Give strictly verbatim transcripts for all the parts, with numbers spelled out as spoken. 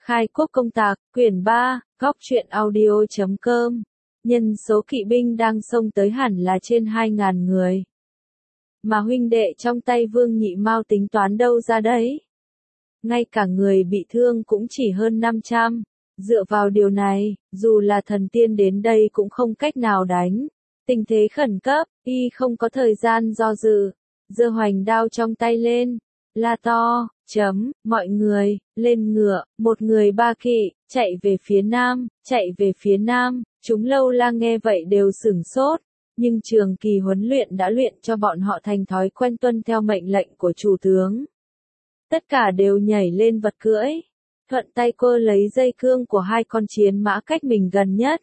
Khai quốc công tạc, quyển ba, góc truyện audio chấm com. Nhân số kỵ binh đang xông tới hẳn là trên hai ngàn người. Mà huynh đệ trong tay Vương Nhị Mao tính toán đâu ra đấy. Ngay cả người bị thương cũng chỉ hơn năm trăm. Dựa vào điều này, dù là thần tiên đến đây cũng không cách nào đánh. Tình thế khẩn cấp, y không có thời gian do dự. Giơ hoành đao trong tay lên, la to, chấm, mọi người, lên ngựa, một người ba kỵ, chạy về phía nam, chạy về phía nam. Chúng lâu la nghe vậy đều sửng sốt, nhưng trường kỳ huấn luyện đã luyện cho bọn họ thành thói quen tuân theo mệnh lệnh của chủ tướng. Tất cả đều nhảy lên vật cưỡi, thuận tay cô lấy dây cương của hai con chiến mã cách mình gần nhất.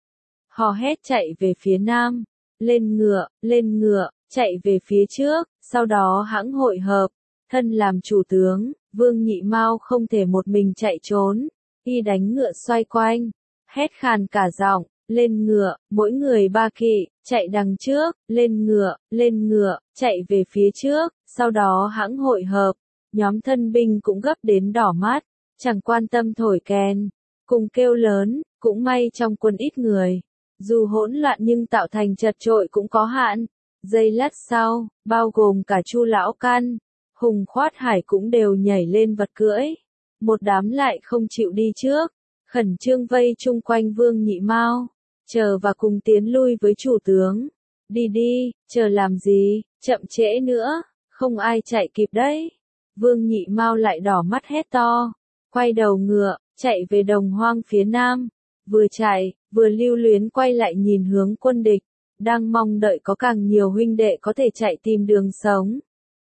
Hò hét chạy về phía nam, lên ngựa, lên ngựa, chạy về phía trước, sau đó hãng hội hợp. Thân làm chủ tướng, Vương Nhị Mao không thể một mình chạy trốn, y đánh ngựa xoay quanh, hét khàn cả giọng, lên ngựa, mỗi người ba kỵ, chạy đằng trước, lên ngựa, lên ngựa, chạy về phía trước, sau đó hãng hội hợp. Nhóm thân binh cũng gấp đến đỏ mắt, chẳng quan tâm thổi kèn, cùng kêu lớn, cũng may trong quân ít người, dù hỗn loạn nhưng tạo thành chật chội cũng có hạn. Giây lát sau, bao gồm cả Chu Lão Căn, Hùng Khoát Hải cũng đều nhảy lên vật cưỡi. Một đám lại không chịu đi trước, khẩn trương vây chung quanh Vương Nhị Mao, chờ và cùng tiến lui với chủ tướng. Đi đi, chờ làm gì, chậm trễ nữa, không ai chạy kịp đấy. Vương Nhị Mao lại đỏ mắt hét to, quay đầu ngựa, chạy về đồng hoang phía nam. Vừa chạy, vừa lưu luyến quay lại nhìn hướng quân địch, đang mong đợi có càng nhiều huynh đệ có thể chạy tìm đường sống.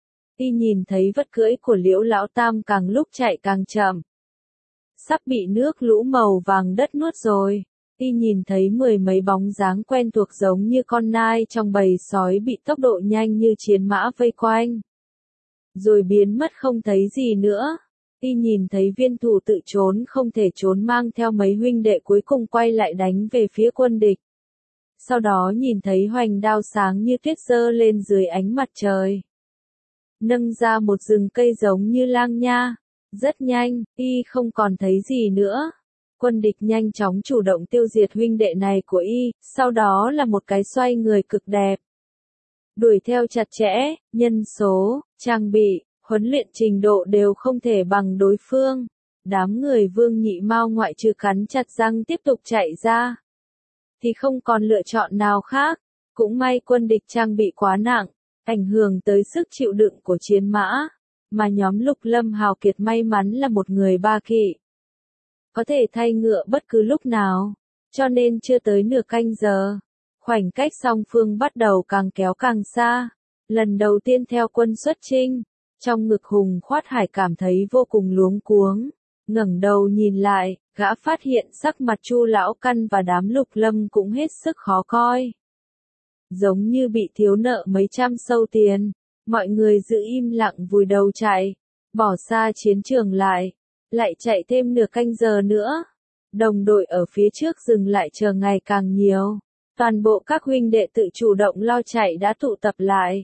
Y nhìn thấy vật cưỡi của Liễu Lão Tam càng lúc chạy càng chậm, sắp bị nước lũ màu vàng đất nuốt rồi. Y nhìn thấy mười mấy bóng dáng quen thuộc giống như con nai trong bầy sói bị tốc độ nhanh như chiến mã vây quanh, rồi biến mất không thấy gì nữa. Y nhìn thấy viên thủ tự trốn không thể trốn mang theo mấy huynh đệ cuối cùng quay lại đánh về phía quân địch. Sau đó nhìn thấy hoành đao sáng như tuyết giơ lên dưới ánh mặt trời, nâng ra một rừng cây giống như lang nha. Rất nhanh, y không còn thấy gì nữa. Quân địch nhanh chóng chủ động tiêu diệt huynh đệ này của y, sau đó là một cái xoay người cực đẹp. Đuổi theo chặt chẽ, nhân số, trang bị, huấn luyện trình độ đều không thể bằng đối phương. Đám người Vương Nhị Mao ngoại trừ cắn chặt răng tiếp tục chạy ra, thì không còn lựa chọn nào khác. Cũng may quân địch trang bị quá nặng, ảnh hưởng tới sức chịu đựng của chiến mã, mà nhóm Lục Lâm hào kiệt may mắn là một người ba kỵ, có thể thay ngựa bất cứ lúc nào, cho nên chưa tới nửa canh giờ, khoảnh cách song phương bắt đầu càng kéo càng xa. Lần đầu tiên theo quân xuất chinh, trong ngực Hùng Khoát Hải cảm thấy vô cùng luống cuống, ngẩng đầu nhìn lại, gã phát hiện sắc mặt Chu Lão Căn và đám Lục Lâm cũng hết sức khó coi, giống như bị thiếu nợ mấy trăm sâu tiền. Mọi người giữ im lặng vùi đầu chạy, bỏ xa chiến trường lại, lại chạy thêm nửa canh giờ nữa. Đồng đội ở phía trước dừng lại chờ ngày càng nhiều, toàn bộ các huynh đệ tự chủ động lo chạy đã tụ tập lại.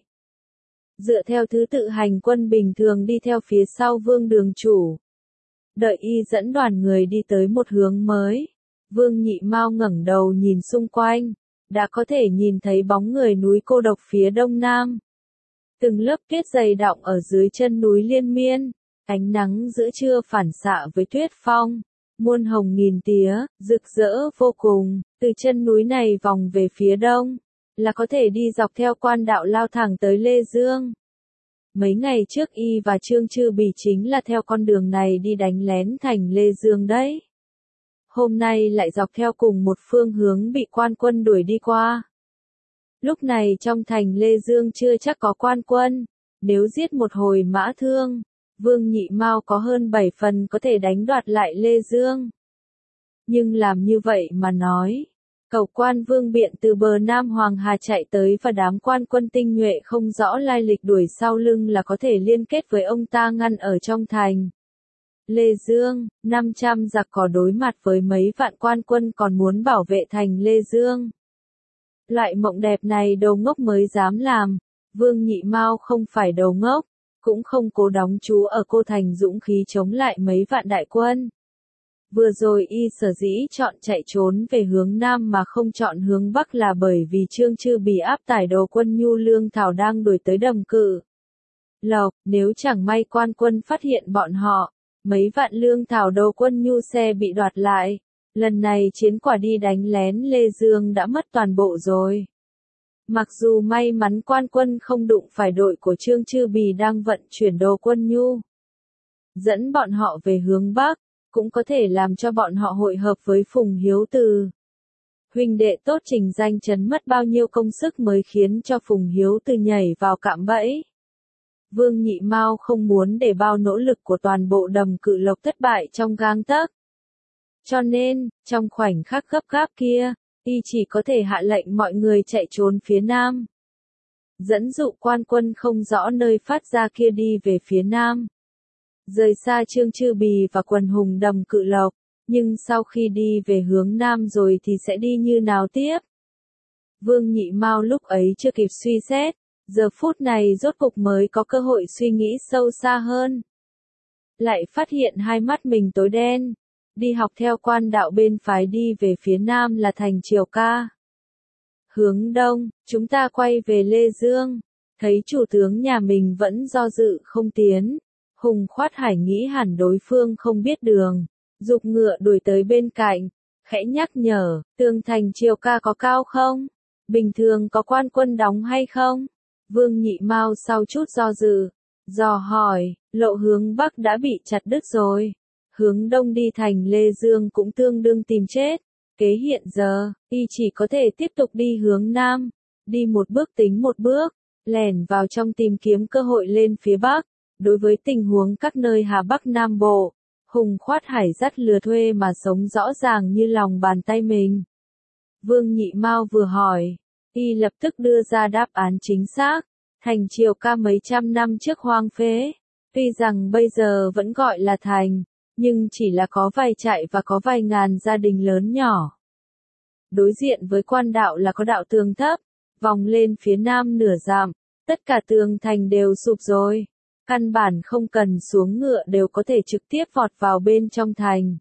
Dựa theo thứ tự hành quân bình thường đi theo phía sau Vương đường chủ. Đợi y dẫn đoàn người đi tới một hướng mới, Vương Nhị Mao ngẩng đầu nhìn xung quanh, đã có thể nhìn thấy bóng người núi cô độc phía đông nam. Từng lớp tuyết dày đọng ở dưới chân núi liên miên, ánh nắng giữa trưa phản xạ với tuyết phong, muôn hồng nghìn tía, rực rỡ vô cùng. Từ chân núi này vòng về phía đông, là có thể đi dọc theo quan đạo lao thẳng tới Lê Dương. Mấy ngày trước y và Trương Chư Bì chính là theo con đường này đi đánh lén thành Lê Dương đấy. Hôm nay lại dọc theo cùng một phương hướng bị quan quân đuổi đi qua. Lúc này trong thành Lê Dương chưa chắc có quan quân, nếu giết một hồi mã thương, Vương Nhị Mao có hơn bảy phần có thể đánh đoạt lại Lê Dương. Nhưng làm như vậy mà nói, Cầu quan Vương Biện từ bờ Nam Hoàng Hà chạy tới và đám quan quân tinh nhuệ không rõ lai lịch đuổi sau lưng là có thể liên kết với ông ta ngăn ở trong thành Lê Dương. năm trăm giặc cỏ đối mặt với mấy vạn quan quân còn muốn bảo vệ thành Lê Dương. Loại mộng đẹp này đầu ngốc mới dám làm. Vương Nhị Mao không phải đầu ngốc, cũng không cố đóng trú ở cô thành dũng khí chống lại mấy vạn đại quân. Vừa rồi y sở dĩ chọn chạy trốn về hướng Nam mà không chọn hướng Bắc là bởi vì Trương Chư Bì áp tải đồ quân nhu lương thảo đang đuổi tới Đầm Cự Lộc, nếu chẳng may quan quân phát hiện bọn họ, mấy vạn lương thảo đồ quân nhu xe bị đoạt lại. Lần này chiến quả đi đánh lén Lê Dương đã mất toàn bộ rồi. Mặc dù may mắn quan quân không đụng phải đội của Trương Chư Bì đang vận chuyển đồ quân nhu, dẫn bọn họ về hướng Bắc, cũng có thể làm cho bọn họ hội hợp với Phùng Hiếu Từ. Huynh đệ tốt Trình Danh Chấn mất bao nhiêu công sức mới khiến cho Phùng Hiếu Từ nhảy vào cạm bẫy. Vương Nhị Mao không muốn để bao nỗ lực của toàn bộ Đầm Cự Lộc thất bại trong gang tấc. Cho nên, trong khoảnh khắc gấp gáp kia, y chỉ có thể hạ lệnh mọi người chạy trốn phía Nam. Dẫn dụ quan quân không rõ nơi phát ra kia đi về phía Nam. Rời xa Trương Chư Bì và quần hùng Đầm Cự Lộc, nhưng sau khi đi về hướng Nam rồi thì sẽ đi như nào tiếp? Vương Nhị Mao lúc ấy chưa kịp suy xét, giờ phút này rốt cục mới có cơ hội suy nghĩ sâu xa hơn. Lại phát hiện hai mắt mình tối đen, đi học theo quan đạo bên phái đi về phía Nam là thành Triều Ca. Hướng Đông, chúng ta quay về Lê Dương, thấy chủ tướng nhà mình vẫn do dự không tiến. Hùng Khoát Hải nghĩ hẳn đối phương không biết đường, giục ngựa đuổi tới bên cạnh, khẽ nhắc nhở, tường thành Triều Ca có cao không? Bình thường có quan quân đóng hay không? Vương Nhị Mao sau chút do dự, dò hỏi, lộ hướng Bắc đã bị chặt đứt rồi, hướng Đông đi thành Lê Dương cũng tương đương tìm chết. Kế hiện giờ, y chỉ có thể tiếp tục đi hướng Nam, đi một bước tính một bước, lẻn vào trong tìm kiếm cơ hội lên phía Bắc. Đối với tình huống các nơi Hà Bắc Nam Bộ, Hùng Khoát Hải dắt lừa thuê mà sống rõ ràng như lòng bàn tay mình. Vương Nhị Mao vừa hỏi, y lập tức đưa ra đáp án chính xác, thành Triều Ca mấy trăm năm trước hoang phế, tuy rằng bây giờ vẫn gọi là thành, nhưng chỉ là có vài trại và có vài ngàn gia đình lớn nhỏ. Đối diện với quan đạo là có đạo tường thấp, vòng lên phía Nam nửa dặm, tất cả tường thành đều sụp rồi. Căn bản không cần xuống ngựa đều có thể trực tiếp vọt vào bên trong thành.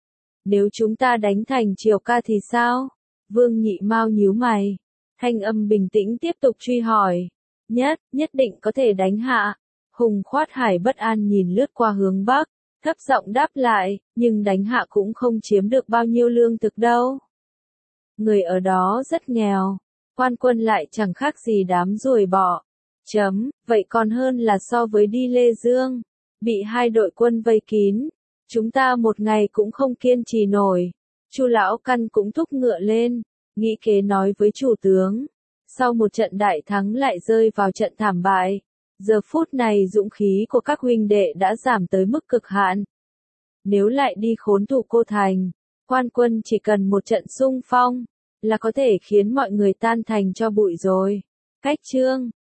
Nếu chúng ta đánh thành Triều Ca thì sao? Vương Nhị Mao nhíu mày. Thanh âm bình tĩnh tiếp tục truy hỏi. Nhất, nhất định có thể đánh hạ. Hùng Khoát Hải bất an nhìn lướt qua hướng Bắc, thấp giọng đáp lại, nhưng đánh hạ cũng không chiếm được bao nhiêu lương thực đâu. Người ở đó rất nghèo, quan quân lại chẳng khác gì đám ruồi bọ. Chấm, vậy còn hơn là so với đi Lê Dương, bị hai đội quân vây kín, chúng ta một ngày cũng không kiên trì nổi. Chu Lão Căn cũng thúc ngựa lên, nghĩ kế nói với chủ tướng. Sau một trận đại thắng lại rơi vào trận thảm bại, giờ phút này dũng khí của các huynh đệ đã giảm tới mức cực hạn. Nếu lại đi khốn thủ Cô Thành, quan quân chỉ cần một trận xung phong, là có thể khiến mọi người tan thành cho bụi rồi. Cách chương